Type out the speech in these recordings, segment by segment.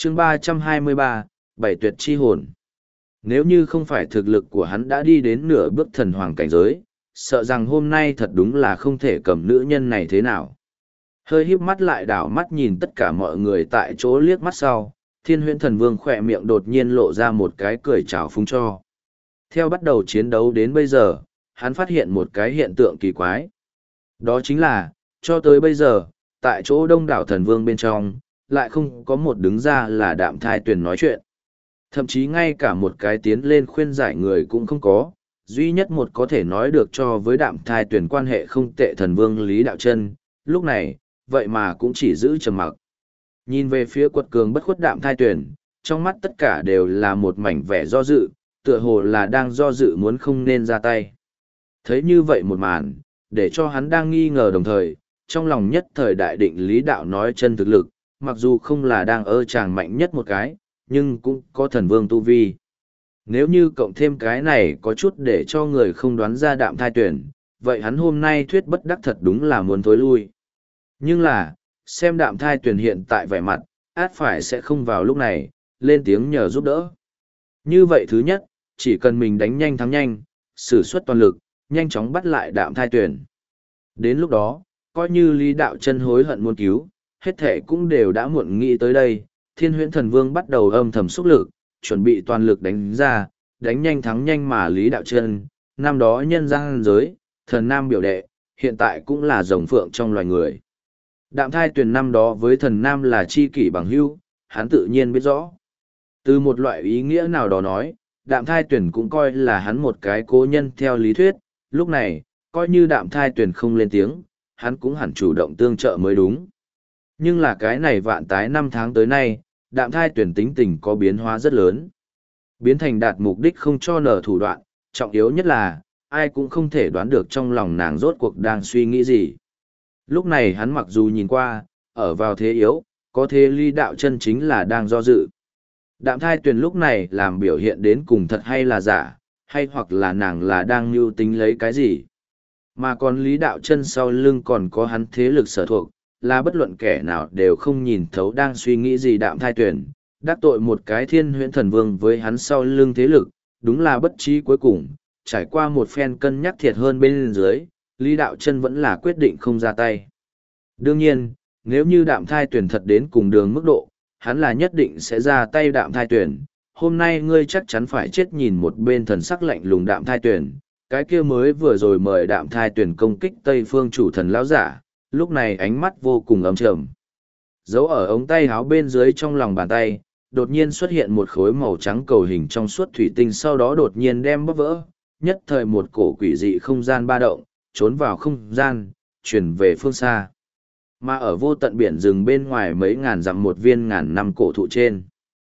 chương 323, bảy tuyệt chi hồn. Nếu như không phải thực lực của hắn đã đi đến nửa bước thần hoàng cảnh giới, sợ rằng hôm nay thật đúng là không thể cầm nữ nhân này thế nào. Hơi híp mắt lại đảo mắt nhìn tất cả mọi người tại chỗ liếc mắt sau, Thiên Huyễn Thần Vương khỏe miệng đột nhiên lộ ra một cái cười chào phúng cho. Theo bắt đầu chiến đấu đến bây giờ, hắn phát hiện một cái hiện tượng kỳ quái. Đó chính là, cho tới bây giờ, tại chỗ đông đảo thần vương bên trong, lại không có một đứng ra là Đạm Thai Tuyền nói chuyện. Thậm chí ngay cả một cái tiến lên khuyên giải người cũng không có, duy nhất một có thể nói được cho với Đạm Thai Tuyền quan hệ không tệ thần vương Lý Đạo Chân, lúc này, vậy mà cũng chỉ giữ trầm mặc. Nhìn về phía quật cường bất khuất Đạm Thai Tuyền, trong mắt tất cả đều là một mảnh vẻ do dự, tựa hồ là đang do dự muốn không nên ra tay. Thấy như vậy một màn, để cho hắn đang nghi ngờ đồng thời, trong lòng nhất thời đại định Lý Đạo nói chân thực lực, mặc dù không là đang chàng mạnh nhất một cái, nhưng cũng có thần vương tu vi. Nếu như cộng thêm cái này có chút để cho người không đoán ra Đạm Thai Tuyền, vậy hắn hôm nay thuyết bất đắc thật đúng là muốn thối lui. Nhưng là, xem Đạm Thai Tuyền hiện tại vẻ mặt, át phải sẽ không vào lúc này, lên tiếng nhờ giúp đỡ. Như vậy thứ nhất, chỉ cần mình đánh nhanh thắng nhanh, sử xuất toàn lực, nhanh chóng bắt lại Đạm Thai Tuyền. Đến lúc đó, coi như Lý Đạo Chân hối hận muốn cứu, hết thể cũng đều đã muộn nghĩ tới đây. Thiên Huyễn Thần Vương bắt đầu âm thầm xúc lực, chuẩn bị toàn lực đánh ra, đánh nhanh thắng nhanh mà Lý Đạo Chân, năm đó nhân gian giới, thần nam biểu đệ, hiện tại cũng là rồng phượng trong loài người. Đạm Thai Tuyền năm đó với thần nam là chi kỷ bằng hữu, hắn tự nhiên biết rõ. Từ một loại ý nghĩa nào đó nói, Đạm Thai Tuyền cũng coi là hắn một cái cố nhân theo lý thuyết, lúc này, coi như Đạm Thai Tuyền không lên tiếng, hắn cũng hẳn chủ động tương trợ mới đúng. Nhưng là cái này vạn tái 5 tháng tới nay, Đạm Thai Tuyền tính tình có biến hóa rất lớn. Biến thành đạt mục đích không cho nở thủ đoạn, trọng yếu nhất là, ai cũng không thể đoán được trong lòng nàng rốt cuộc đang suy nghĩ gì. Lúc này hắn mặc dù nhìn qua, ở vào thế yếu, có thế Lý Đạo Chân chính là đang do dự. Đạm Thai Tuyền lúc này làm biểu hiện đến cùng thật hay là giả, hay hoặc là nàng là đang mưu tính lấy cái gì. Mà còn Lý Đạo Chân sau lưng còn có hắn thế lực sở thuộc, là bất luận kẻ nào đều không nhìn thấu đang suy nghĩ gì Đạm Thai Tuyền, đắc tội một cái Thiên Huyễn Thần Vương với hắn sau lưng thế lực, đúng là bất trí cuối cùng, trải qua một phen cân nhắc thiệt hơn bên dưới, Lý Đạo Chân vẫn là quyết định không ra tay. Đương nhiên, nếu như Đạm Thai Tuyền thật đến cùng đường mức độ, hắn là nhất định sẽ ra tay Đạm Thai Tuyền. Hôm nay ngươi chắc chắn phải chết nhìn một bên thần sắc lạnh lùng Đạm Thai Tuyền, cái kia mới vừa rồi mời Đạm Thai Tuyền công kích Tây Phương chủ thần lão giả, lúc này ánh mắt vô cùng ấm trầm. Giấu ở ống tay áo bên dưới trong lòng bàn tay, đột nhiên xuất hiện một khối màu trắng cầu hình trong suốt thủy tinh, sau đó đột nhiên đem bóp vỡ, nhất thời một cổ quỷ dị không gian ba động, trốn vào không gian, chuyển về phương xa. Mà ở vô tận biển rừng bên ngoài mấy ngàn dặm một viên ngàn năm cổ thụ trên.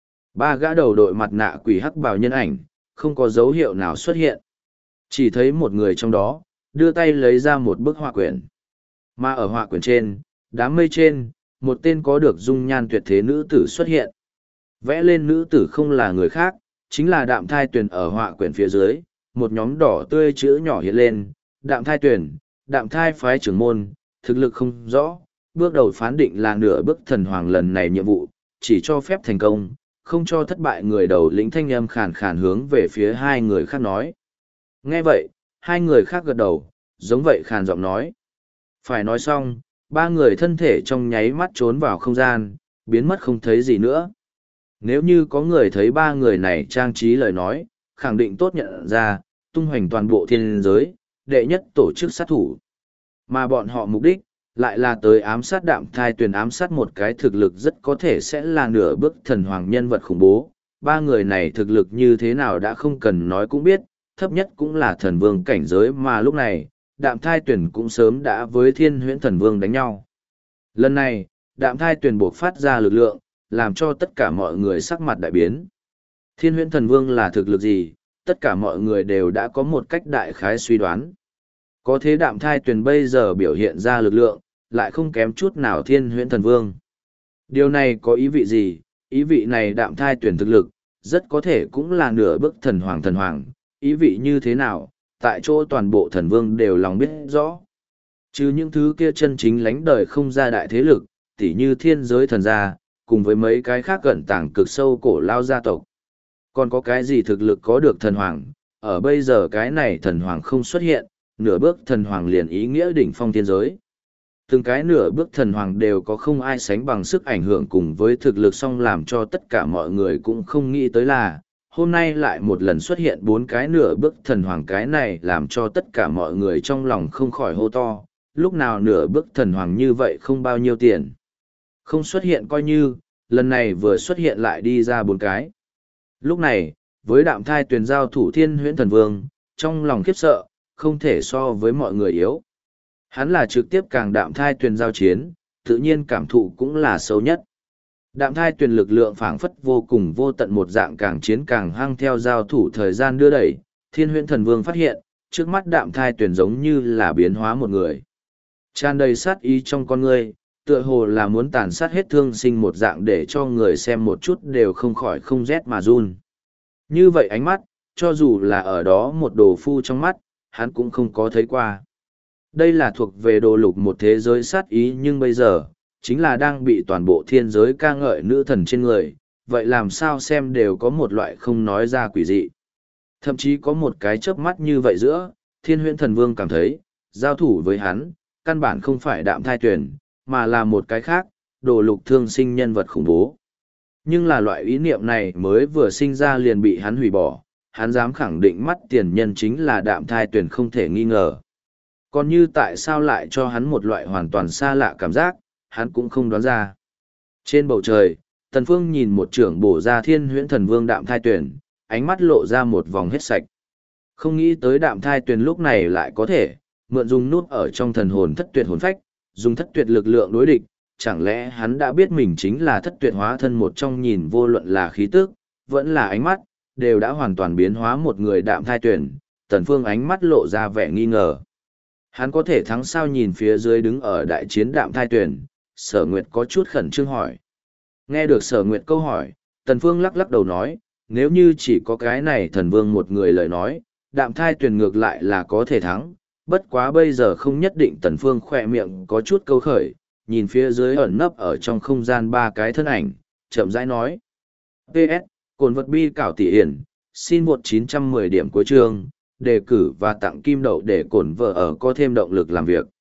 Ba gã đầu đội mặt nạ quỷ hắc bào nhân ảnh, không có dấu hiệu nào xuất hiện. Chỉ thấy một người trong đó, đưa tay lấy ra một bức họa quyển. Mà ở họa quyển trên, đám mây trên, một tên có được dung nhan tuyệt thế nữ tử xuất hiện. Vẽ lên nữ tử không là người khác, chính là Đạm Thai Tuyền. Ở họa quyển phía dưới, một nhóm đỏ tươi chữ nhỏ hiện lên, Đạm Thai Tuyền, Đạm Thai phái trưởng môn, thực lực không rõ, bước đầu phán định là nửa bước thần hoàng, lần này nhiệm vụ, chỉ cho phép thành công, không cho thất bại. Người đầu lĩnh thanh âm khàn khàn hướng về phía hai người khác nói. Nghe vậy, hai người khác gật đầu, giống vậy khàn giọng nói. Phải nói xong, ba người thân thể trong nháy mắt trốn vào không gian, biến mất không thấy gì nữa. Nếu như có người thấy ba người này trang trí lời nói, khẳng định tốt nhận ra, tung hoành toàn bộ thiên giới, đệ nhất tổ chức sát thủ. Mà bọn họ mục đích, lại là tới ám sát Đạm Thai Tuyền, ám sát một cái thực lực rất có thể sẽ là nửa bước thần hoàng nhân vật khủng bố. Ba người này thực lực như thế nào đã không cần nói cũng biết, thấp nhất cũng là thần vương cảnh giới, mà lúc này, Đạm Thai Tuyền cũng sớm đã với Thiên Huyễn Thần Vương đánh nhau. Lần này, Đạm Thai Tuyền buộc phát ra lực lượng, làm cho tất cả mọi người sắc mặt đại biến. Thiên Huyễn Thần Vương là thực lực gì, tất cả mọi người đều đã có một cách đại khái suy đoán. Có thế Đạm Thai Tuyền bây giờ biểu hiện ra lực lượng, lại không kém chút nào Thiên Huyễn Thần Vương. Điều này có ý vị gì? Ý vị này Đạm Thai Tuyền thực lực, rất có thể cũng là nửa bước thần hoàng. Ý vị như thế nào, tại chỗ toàn bộ thần vương đều lòng biết rõ. Chứ những thứ kia chân chính lánh đời không ra đại thế lực, tỉ như thiên giới thần gia, cùng với mấy cái khác gần tàng cực sâu cổ lao gia tộc. Còn có cái gì thực lực có được thần hoàng, ở bây giờ cái này thần hoàng không xuất hiện, nửa bước thần hoàng liền ý nghĩa đỉnh phong thiên giới. Từng cái nửa bước thần hoàng đều có không ai sánh bằng sức ảnh hưởng cùng với thực lực, song làm cho tất cả mọi người cũng không nghĩ tới là, hôm nay lại một lần xuất hiện 4 cái nửa bước thần hoàng, cái này làm cho tất cả mọi người trong lòng không khỏi hô to, lúc nào nửa bước thần hoàng như vậy không bao nhiêu tiền. Không xuất hiện coi như, lần này vừa xuất hiện lại đi ra 4 cái. Lúc này, với Đạm Thai Tuyền giao thủ Thiên Huyễn Thần Vương, trong lòng khiếp sợ, không thể so với mọi người yếu. Hắn là trực tiếp càng Đạm Thai Tuyền giao chiến, tự nhiên cảm thụ cũng là sâu nhất. Đạm Thai Tuyền lực lượng phảng phất vô cùng vô tận, một dạng càng chiến càng hăng, theo giao thủ thời gian đưa đẩy, Thiên Huyễn Thần Vương phát hiện, trước mắt Đạm Thai Tuyền giống như là biến hóa một người. Tràn đầy sát ý trong con người, tựa hồ là muốn tàn sát hết thương sinh một dạng, để cho người xem một chút đều không khỏi không rét mà run. Như vậy ánh mắt, cho dù là ở đó một đồ phu trong mắt, hắn cũng không có thấy qua. Đây là thuộc về đồ lục một thế giới sát ý, nhưng bây giờ, chính là đang bị toàn bộ thiên giới ca ngợi nữ thần trên người, vậy làm sao xem đều có một loại không nói ra quỷ dị. Thậm chí có một cái chớp mắt như vậy giữa, Thiên Huyễn Thần Vương cảm thấy, giao thủ với hắn, căn bản không phải Đạm Thai Tuyền, mà là một cái khác, đồ lục thương sinh nhân vật khủng bố. Nhưng là loại ý niệm này mới vừa sinh ra liền bị hắn hủy bỏ, hắn dám khẳng định mắt tiền nhân chính là Đạm Thai Tuyền không thể nghi ngờ. Còn như tại sao lại cho hắn một loại hoàn toàn xa lạ cảm giác, hắn cũng không đoán ra. Trên bầu trời, Tần Phương nhìn một trưởng bổ ra Thiên Huyễn Thần Vương Đạm Thai Tuyền, ánh mắt lộ ra một vòng hết sạch. Không nghĩ tới Đạm Thai Tuyền lúc này lại có thể mượn dùng nút ở trong thần hồn thất tuyệt hồn phách, dùng thất tuyệt lực lượng đối địch. Chẳng lẽ hắn đã biết mình chính là thất tuyệt hóa thân một trong, nhìn vô luận là khí tức, vẫn là ánh mắt, đều đã hoàn toàn biến hóa một người Đạm Thai Tuyền. Tần Phương ánh mắt lộ ra vẻ nghi ngờ. Hắn có thể thắng sao? Nhìn phía dưới đứng ở đại chiến Đạm Thai Tuyền, Sở Nguyệt có chút khẩn trương hỏi. Nghe được Sở Nguyệt câu hỏi, Tần Phương lắc lắc đầu nói, nếu như chỉ có cái này thần vương một người lời nói, Đạm Thai Tuyền ngược lại là có thể thắng, bất quá bây giờ không nhất định. Tần Phương khỏe miệng có chút câu khởi, nhìn phía dưới ẩn nấp ở trong không gian 3 cái thân ảnh, chậm rãi nói. PS, cồn vật bi cảo tỷ hiển, xin 1910 điểm cuối chương, đề cử và tặng kim đậu để cổn vợ ở có thêm động lực làm việc.